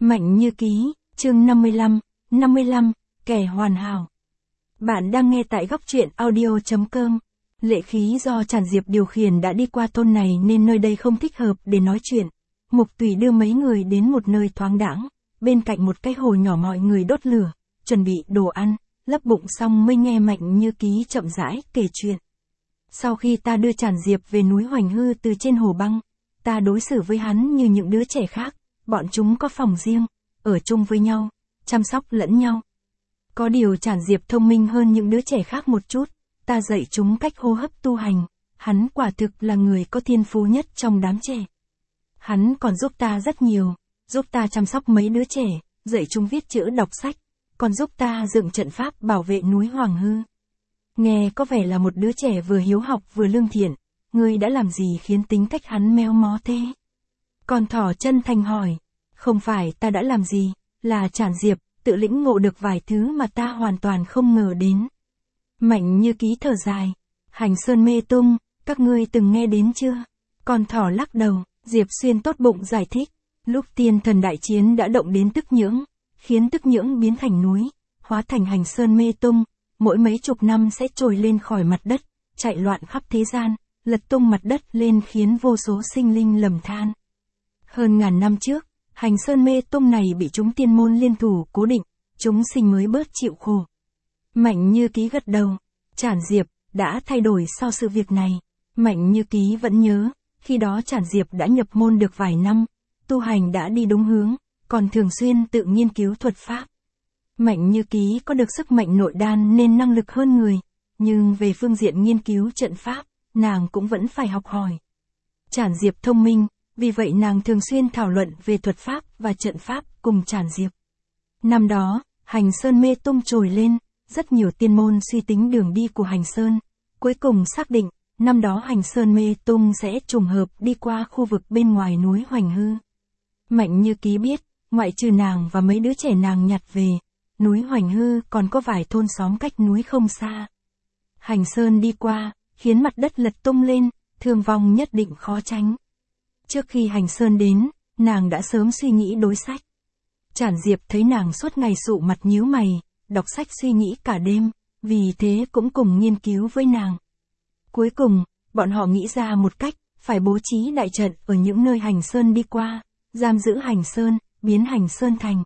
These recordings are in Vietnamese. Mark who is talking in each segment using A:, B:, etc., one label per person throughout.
A: Mạnh Như Ký, chương 55, kẻ hoàn hảo. Bạn đang nghe tại góc truyện audio.com. Lệ khí do Trản Diệp điều khiển đã đi qua thôn này nên nơi đây không thích hợp để nói chuyện. Mục Tùy đưa mấy người đến một nơi thoáng đãng, bên cạnh một cái hồ nhỏ mọi người đốt lửa, chuẩn bị đồ ăn, lấp bụng xong mới nghe Mạnh Như Ký chậm rãi kể chuyện. Sau khi ta đưa Trản Diệp về núi Hoành Hư từ trên hồ băng, ta đối xử với hắn như những đứa trẻ khác, bọn chúng có phòng riêng, ở chung với nhau, chăm sóc lẫn nhau. Có điều Trản Diệp thông minh hơn những đứa trẻ khác một chút, ta dạy chúng cách hô hấp tu hành, hắn quả thực là người có thiên phú nhất trong đám trẻ. Hắn còn giúp ta rất nhiều, giúp ta chăm sóc mấy đứa trẻ, dạy chúng viết chữ đọc sách, còn giúp ta dựng trận pháp bảo vệ núi Hoành Hư. Nghe có vẻ là một đứa trẻ vừa hiếu học vừa lương thiện, ngươi đã làm gì khiến tính cách hắn méo mó thế? Con thỏ chân thành hỏi. Không phải ta đã làm gì, là Trản Diệp tự lĩnh ngộ được vài thứ mà ta hoàn toàn không ngờ đến. Mạnh Như Ký thở dài. Hành Sơn Mê Tung, các ngươi từng nghe đến chưa? Con thỏ lắc đầu. Diệp Xuyên tốt bụng giải thích. Lúc tiên thần đại chiến đã động đến Tức Nhưỡng, khiến Tức Nhưỡng biến thành núi, hóa thành Hành Sơn Mê Tung, mỗi mấy chục năm sẽ trồi lên khỏi mặt đất, chạy loạn khắp thế gian, lật tung mặt đất lên khiến vô số sinh linh lầm than. Hơn ngàn năm trước, Hành Sơn Mê Tung này bị chúng tiên môn liên thủ cố định, chúng sinh mới bớt chịu khổ. Mạnh Như Ký gật đầu. Trản Diệp đã thay đổi sau sự việc này. Mạnh Như Ký vẫn nhớ, khi đó Trản Diệp đã nhập môn được vài năm, tu hành đã đi đúng hướng, còn thường xuyên tự nghiên cứu thuật pháp. Mạnh Như Ký có được sức mạnh nội đan nên năng lực hơn người, nhưng về phương diện nghiên cứu trận pháp, nàng cũng vẫn phải học hỏi. Trản Diệp thông minh, vì vậy nàng thường xuyên thảo luận về thuật pháp và trận pháp cùng Trản Diệp. Năm đó, Hành Sơn Mê Tung trồi lên, rất nhiều tiên môn suy tính đường đi của Hành Sơn, cuối cùng xác định, năm đó Hành Sơn Mê Tung sẽ trùng hợp đi qua khu vực bên ngoài núi Hoành Hư. Mạnh Như Ký biết, ngoại trừ nàng và mấy đứa trẻ nàng nhặt về, núi Hoành Hư còn có vài thôn xóm cách núi không xa. Hành Sơn đi qua, khiến mặt đất lật tung lên, thương vong nhất định khó tránh. Trước khi Hành Sơn đến, nàng đã sớm suy nghĩ đối sách. Trản Diệp thấy nàng suốt ngày sụ mặt nhíu mày, đọc sách suy nghĩ cả đêm, vì thế cũng cùng nghiên cứu với nàng. Cuối cùng, bọn họ nghĩ ra một cách, phải bố trí đại trận ở những nơi Hành Sơn đi qua, giam giữ Hành Sơn, biến Hành Sơn thành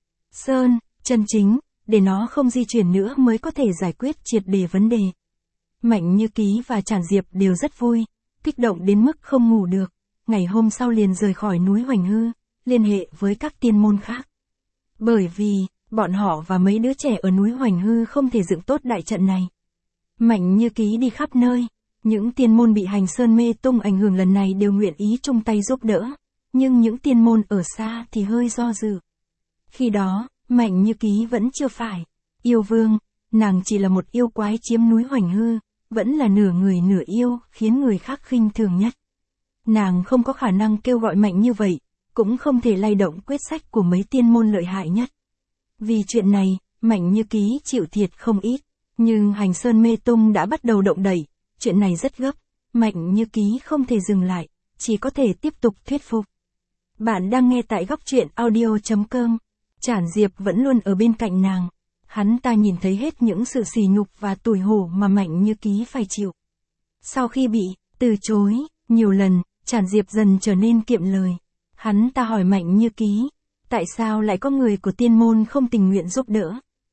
A: Sơn, chân chính, để nó không di chuyển nữa mới có thể giải quyết triệt để vấn đề. Mạnh Như Ký và Trản Diệp đều rất vui, kích động đến mức không ngủ được. Ngày hôm sau liền rời khỏi núi Hoành Hư, liên hệ với các tiên môn khác. Bởi vì, bọn họ và mấy đứa trẻ ở núi Hoành Hư không thể dựng tốt đại trận này. Mạnh Như Ký đi khắp nơi, những tiên môn bị Hành Sơn Mê Tung ảnh hưởng lần này đều nguyện ý chung tay giúp đỡ, nhưng những tiên môn ở xa thì hơi do dự. Khi đó, Mạnh Như Ký vẫn chưa phải yêu vương, nàng chỉ là một yêu quái chiếm núi Hoành Hư, vẫn là nửa người nửa yêu, khiến người khác khinh thường nhất. Nàng không có khả năng kêu gọi mạnh như vậy, cũng không thể lay động quyết sách của mấy tiên môn lợi hại nhất. Vì chuyện này, Mạnh Như Ký chịu thiệt không ít, nhưng Hành Sơn Mê Tung đã bắt đầu động đẩy, chuyện này rất gấp, Mạnh Như Ký không thể dừng lại, chỉ có thể tiếp tục thuyết phục. Bạn đang nghe tại góc truyện audio.com. Trản Diệp vẫn luôn ở bên cạnh nàng. Hắn ta nhìn thấy hết những sự sỉ nhục và tủi hổ mà Mạnh Như Ký phải chịu. Sau khi bị từ chối nhiều lần, Trản Diệp dần trở nên kiệm lời. Hắn ta hỏi Mạnh Như Ký, tại sao lại có người của tiên môn không tình nguyện giúp đỡ?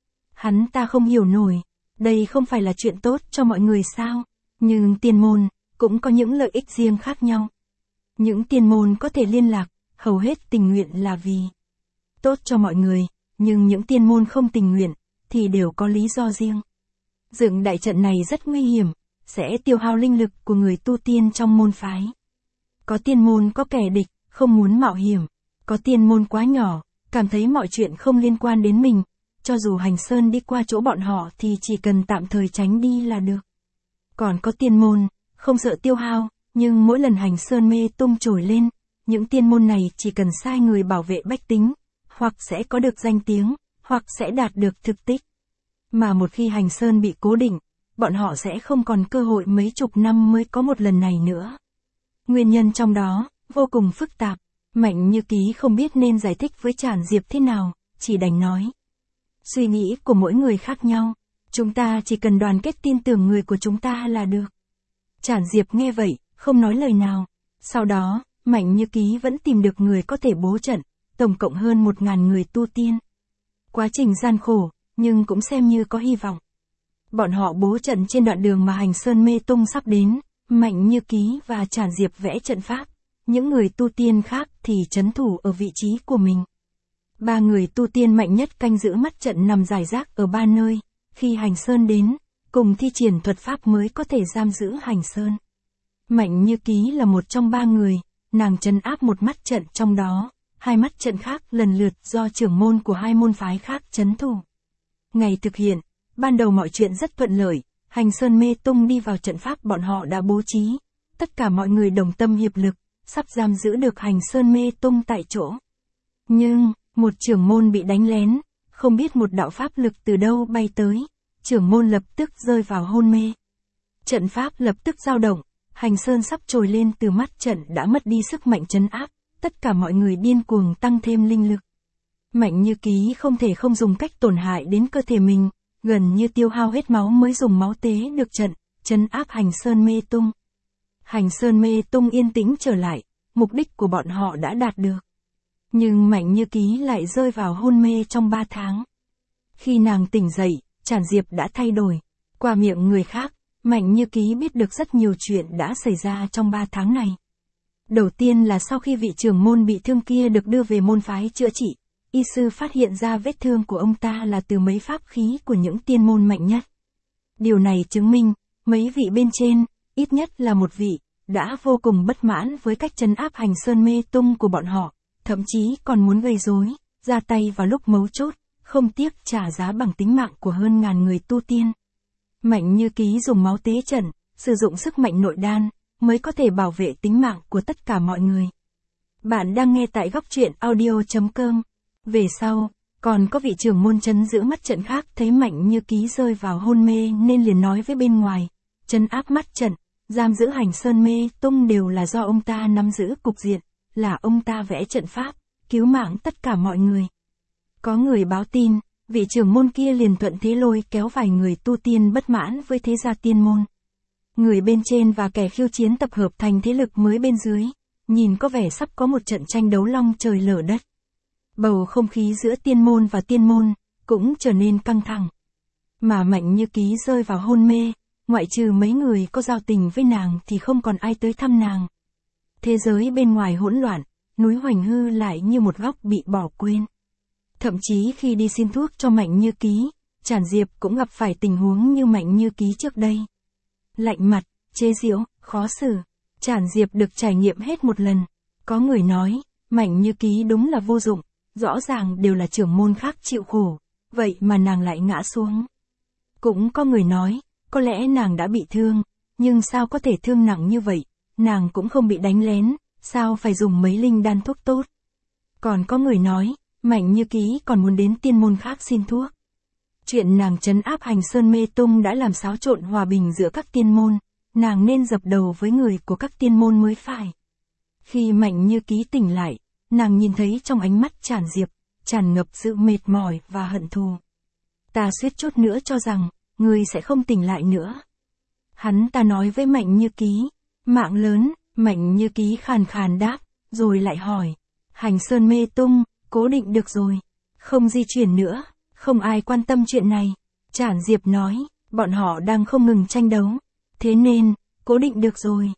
A: Hắn ta không hiểu nổi, đây không phải là chuyện tốt cho mọi người sao? Nhưng tiên môn cũng có những lợi ích riêng khác nhau. Những tiên môn có thể liên lạc, hầu hết tình nguyện là vì tốt cho mọi người, nhưng những tiên môn không tình nguyện thì đều có lý do riêng. Dựng đại trận này rất nguy hiểm, sẽ tiêu hao linh lực của người tu tiên trong môn phái. Có tiên môn có kẻ địch, không muốn mạo hiểm. Có tiên môn quá nhỏ, cảm thấy mọi chuyện không liên quan đến mình. Cho dù Hành Sơn đi qua chỗ bọn họ thì chỉ cần tạm thời tránh đi là được. Còn có tiên môn, không sợ tiêu hao, nhưng mỗi lần Hành Sơn Mê Tung trồi lên, những tiên môn này chỉ cần sai người bảo vệ bách tính, hoặc sẽ có được danh tiếng, hoặc sẽ đạt được thực tích. Mà một khi Hành Sơn bị cố định, bọn họ sẽ không còn cơ hội mấy chục năm mới có một lần này nữa. Nguyên nhân trong đó vô cùng phức tạp. Mạnh Như Ký không biết nên giải thích với Trản Diệp thế nào, chỉ đành nói. Suy nghĩ của mỗi người khác nhau, chúng ta chỉ cần đoàn kết tin tưởng người của chúng ta là được. Trản Diệp nghe vậy, không nói lời nào. Sau đó, Mạnh Như Ký vẫn tìm được người có thể bố trận, tổng cộng hơn 1.000 người tu tiên. Quá trình gian khổ, nhưng cũng xem như có hy vọng. Bọn họ bố trận trên đoạn đường mà Hành Sơn Mê Tung sắp đến, Mạnh Như Ký và Trản Diệp vẽ trận pháp, những người tu tiên khác thì trấn thủ ở vị trí của mình. 3 người tu tiên mạnh nhất canh giữ mắt trận nằm rải rác ở 3 nơi, khi Hành Sơn đến, cùng thi triển thuật pháp mới có thể giam giữ Hành Sơn. Mạnh Như Ký là một trong 3 người, nàng trấn áp một mắt trận trong đó, 2 mắt trận khác lần lượt do trưởng môn của 2 môn phái khác trấn thủ. Ngày thực hiện, ban đầu mọi chuyện rất thuận lợi, Hành Sơn Mê Tung đi vào trận pháp bọn họ đã bố trí, tất cả mọi người đồng tâm hiệp lực, sắp giam giữ được Hành Sơn Mê Tung tại chỗ. Nhưng, một trưởng môn bị đánh lén, không biết một đạo pháp lực từ đâu bay tới, trưởng môn lập tức rơi vào hôn mê. Trận pháp lập tức dao động, Hành Sơn sắp trồi lên từ mắt trận đã mất đi sức mạnh trấn áp, tất cả mọi người điên cuồng tăng thêm linh lực. Mạnh Như Ký không thể không dùng cách tổn hại đến cơ thể mình, gần như tiêu hao hết máu mới dùng máu tế được trận, trấn áp Hành Sơn Mê Tung. Hành Sơn Mê Tung yên tĩnh trở lại, mục đích của bọn họ đã đạt được. Nhưng Mạnh Như Ký lại rơi vào hôn mê trong 3 tháng. Khi nàng tỉnh dậy, Trản Diệp đã thay đổi. Qua miệng người khác, Mạnh Như Ký biết được rất nhiều chuyện đã xảy ra trong 3 tháng này. Đầu tiên là sau khi vị trưởng môn bị thương kia được đưa về môn phái chữa trị, y sư phát hiện ra vết thương của ông ta là từ mấy pháp khí của những tiên môn mạnh nhất. Điều này chứng minh, mấy vị bên trên, ít nhất là một vị, đã vô cùng bất mãn với cách trấn áp Hành Sơn Mê Tung của bọn họ, thậm chí còn muốn gây rối, ra tay vào lúc mấu chốt, không tiếc trả giá bằng tính mạng của hơn ngàn người tu tiên. Mạnh Như Ký dùng máu tế trận, sử dụng sức mạnh nội đan, mới có thể bảo vệ tính mạng của tất cả mọi người. Bạn đang nghe tại Góc Truyện Audio.com. Về sau, còn có vị trưởng môn trấn giữ mắt trận khác thấy Mạnh Như Ký rơi vào hôn mê nên liền nói với bên ngoài, trấn áp mắt trận, giam giữ Hành Sơn Mê Tung đều là do ông ta nắm giữ cục diện, là ông ta vẽ trận pháp, cứu mạng tất cả mọi người. Có người báo tin, vị trưởng môn kia liền thuận thế lôi kéo vài người tu tiên bất mãn với thế gia tiên môn. Người bên trên và kẻ khiêu chiến tập hợp thành thế lực mới bên dưới, nhìn có vẻ sắp có một trận tranh đấu long trời lở đất. Bầu không khí giữa tiên môn và tiên môn, cũng trở nên căng thẳng. Mà Mạnh Như Ký rơi vào hôn mê, ngoại trừ mấy người có giao tình với nàng thì không còn ai tới thăm nàng. Thế giới bên ngoài hỗn loạn, núi Hoành Hư lại như một góc bị bỏ quên. Thậm chí khi đi xin thuốc cho Mạnh Như Ký, Trản Diệp cũng gặp phải tình huống như Mạnh Như Ký trước đây. Lạnh mặt, chế giễu, khó xử. Trản Diệp được trải nghiệm hết một lần. Có người nói, Mạnh Như Ký đúng là vô dụng, rõ ràng đều là trưởng môn khác chịu khổ, vậy mà nàng lại ngã xuống. Cũng có người nói, có lẽ nàng đã bị thương, nhưng sao có thể thương nặng như vậy, nàng cũng không bị đánh lén, sao phải dùng mấy linh đan thuốc tốt. Còn có người nói, Mạnh Như Ký còn muốn đến tiên môn khác xin thuốc. Chuyện nàng trấn áp Hành Sơn Mê Tung đã làm xáo trộn hòa bình giữa các tiên môn, nàng nên dập đầu với người của các tiên môn mới phải. Khi Mạnh Như Ký tỉnh lại, nàng nhìn thấy trong ánh mắt Trản Diệp, tràn ngập sự mệt mỏi và hận thù. Ta suýt chút nữa cho rằng, ngươi sẽ không tỉnh lại nữa. Hắn ta nói với Mạnh Như Ký, mạng lớn, Mạnh Như Ký khàn khàn đáp, rồi lại hỏi, Hành Sơn Mê Tung, cố định được rồi, không di chuyển nữa, không ai quan tâm chuyện này. Trản Diệp nói, bọn họ đang không ngừng tranh đấu, thế nên, cố định được rồi.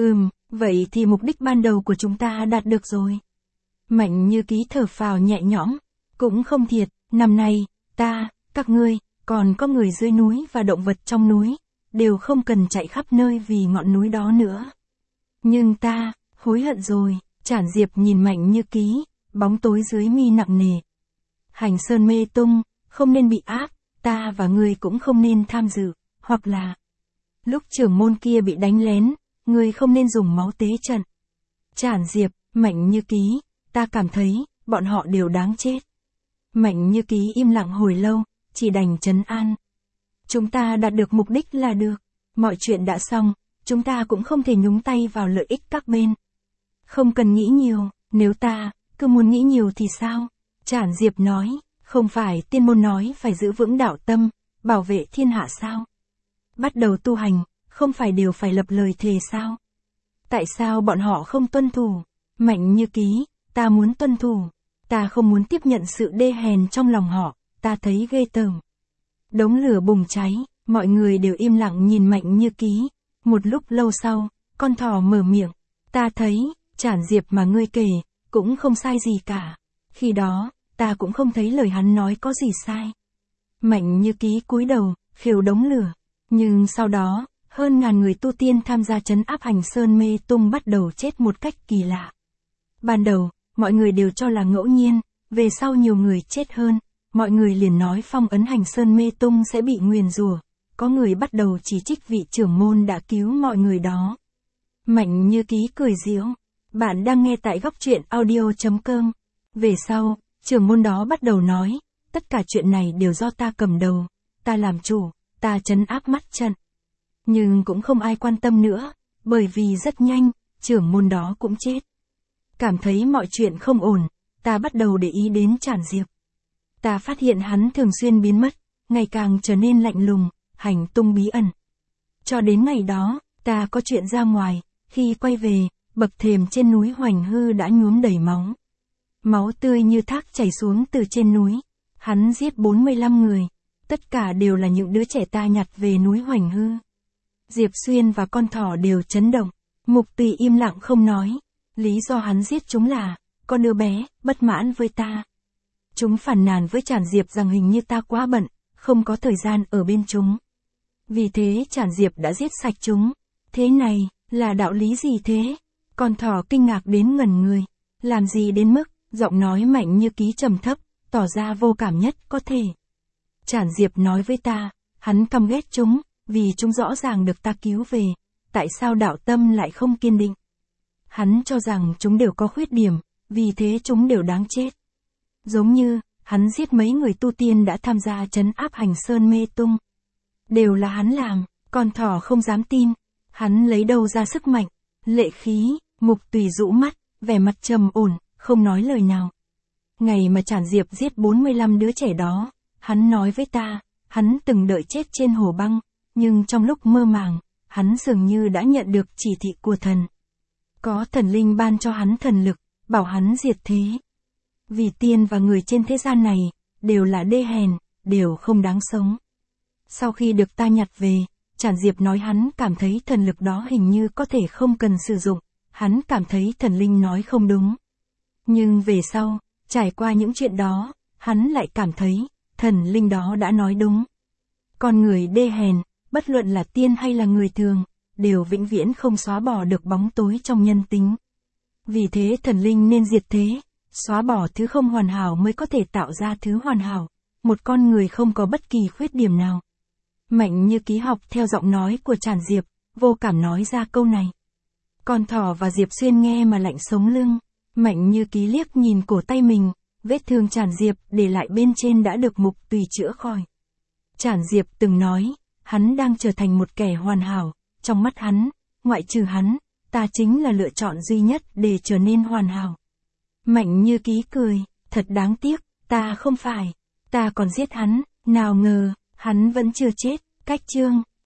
A: Vậy thì mục đích ban đầu của chúng ta đạt được rồi. Mạnh Như Ký thở phào nhẹ nhõm, cũng không thiệt, năm nay, ta, các ngươi, còn có người dưới núi và động vật trong núi, đều không cần chạy khắp nơi vì ngọn núi đó nữa. Nhưng ta, hối hận rồi. Trản Diệp nhìn Mạnh Như Ký, bóng tối dưới mi nặng nề. Hành Sơn Mê Tung, không nên bị áp, ta và ngươi cũng không nên tham dự, hoặc là lúc trưởng môn kia bị đánh lén, ngươi không nên dùng máu tế trận. Trản Diệp, Mạnh Như Ký, ta cảm thấy, bọn họ đều đáng chết. Mạnh Như Ký im lặng hồi lâu, chỉ đành trấn an. Chúng ta đạt được mục đích là được, mọi chuyện đã xong, chúng ta cũng không thể nhúng tay vào lợi ích các bên. Không cần nghĩ nhiều, Nếu ta, cứ muốn nghĩ nhiều thì sao? Trản Diệp nói, không phải tiên môn nói phải giữ vững đạo tâm, bảo vệ thiên hạ sao? Bắt đầu tu hành, không phải đều phải lập lời thề sao? Tại sao bọn họ không tuân thủ? Mạnh Như Ký, ta muốn tuân thủ. Ta không muốn tiếp nhận sự đê hèn trong lòng họ, ta thấy ghê tởm. Đống lửa bùng cháy, mọi người đều im lặng nhìn Mạnh Như Ký. Một lúc lâu sau, con thỏ mở miệng. Ta thấy, Trản Diệp mà ngươi kể, cũng không sai gì cả. Khi đó, ta cũng không thấy lời hắn nói có gì sai. Mạnh Như Ký cúi đầu, khiêu đống lửa. Nhưng sau đó, hơn ngàn người tu tiên tham gia trấn áp Hành Sơn Mê Tung bắt đầu chết một cách kỳ lạ. Ban đầu, mọi người đều cho là ngẫu nhiên, về sau nhiều người chết hơn, mọi người liền nói phong ấn Hành Sơn Mê Tung sẽ bị nguyền rủa. Có người bắt đầu chỉ trích vị trưởng môn đã cứu mọi người đó. Mạnh Như Ký cười giễu. Bạn đang nghe tại góc truyện audio.com. Về sau, trưởng môn đó bắt đầu nói, tất cả chuyện này đều do ta cầm đầu, ta làm chủ, ta trấn áp mắt trận. Nhưng cũng không ai quan tâm nữa, bởi vì rất nhanh, trưởng môn đó cũng chết. Cảm thấy mọi chuyện không ổn, ta bắt đầu để ý đến Trản Diệp. Ta phát hiện hắn thường xuyên biến mất, ngày càng trở nên lạnh lùng, hành tung bí ẩn. Cho đến ngày đó, ta có chuyện ra ngoài, khi quay về, bậc thềm trên núi Hoành Hư đã nhuốm đầy máu. Máu tươi như thác chảy xuống từ trên núi. Hắn giết 45 người. Tất cả đều là những đứa trẻ ta nhặt về núi Hoành Hư. Diệp Xuyên và con thỏ đều chấn động. Mục Tùy im lặng không nói. Lý do hắn giết chúng là, có đứa bé, bất mãn với ta. Chúng phản nàn với Trản Diệp rằng hình như ta quá bận, không có thời gian ở bên chúng. Vì thế Trản Diệp đã giết sạch chúng. Thế này, là đạo lý gì thế? Con thỏ kinh ngạc đến ngẩn người. Làm gì đến mức, giọng nói Mạnh Như Ký trầm thấp, tỏ ra vô cảm nhất có thể. Trản Diệp nói với ta, hắn căm ghét chúng, vì chúng rõ ràng được ta cứu về, tại sao đạo tâm lại không kiên định? Hắn cho rằng chúng đều có khuyết điểm, vì thế chúng đều đáng chết. Giống như, hắn giết mấy người tu tiên đã tham gia trấn áp Hành Sơn Mê Tung. Đều là hắn làm, con thỏ không dám tin. Hắn lấy đâu ra sức mạnh, lệ khí? Mục Tùy rũ mắt, vẻ mặt trầm ổn, không nói lời nào. Ngày mà Trản Diệp giết 45 đứa trẻ đó, hắn nói với ta, hắn từng đợi chết trên hồ băng, nhưng trong lúc mơ màng, hắn dường như đã nhận được chỉ thị của thần. Có thần linh ban cho hắn thần lực, bảo hắn diệt thế. Vì tiên và người trên thế gian này, đều là đê hèn, đều không đáng sống. Sau khi được ta nhặt về, Trản Diệp nói hắn cảm thấy thần lực đó hình như có thể không cần sử dụng, hắn cảm thấy thần linh nói không đúng. Nhưng về sau, trải qua những chuyện đó, hắn lại cảm thấy, thần linh đó đã nói đúng. Con người đê hèn, bất luận là tiên hay là người thường, đều vĩnh viễn không xóa bỏ được bóng tối trong nhân tính. Vì thế thần linh nên diệt thế, xóa bỏ thứ không hoàn hảo mới có thể tạo ra thứ hoàn hảo, một con người không có bất kỳ khuyết điểm nào. Mạnh Như Ký học theo giọng nói của Trản Diệp, vô cảm nói ra câu này. Con thỏ và Diệp Xuyên nghe mà lạnh sống lưng. Mạnh Như Ký liếc nhìn cổ tay mình, vết thương Trản Diệp để lại bên trên đã được Mục Tùy chữa khỏi. Trản Diệp từng nói, hắn đang trở thành một kẻ hoàn hảo, trong mắt hắn, ngoại trừ hắn, ta chính là lựa chọn duy nhất để trở nên hoàn hảo. Mạnh Như Ký cười, thật đáng tiếc, ta không phải, ta còn giết hắn, nào ngờ, hắn vẫn chưa chết. Cách chương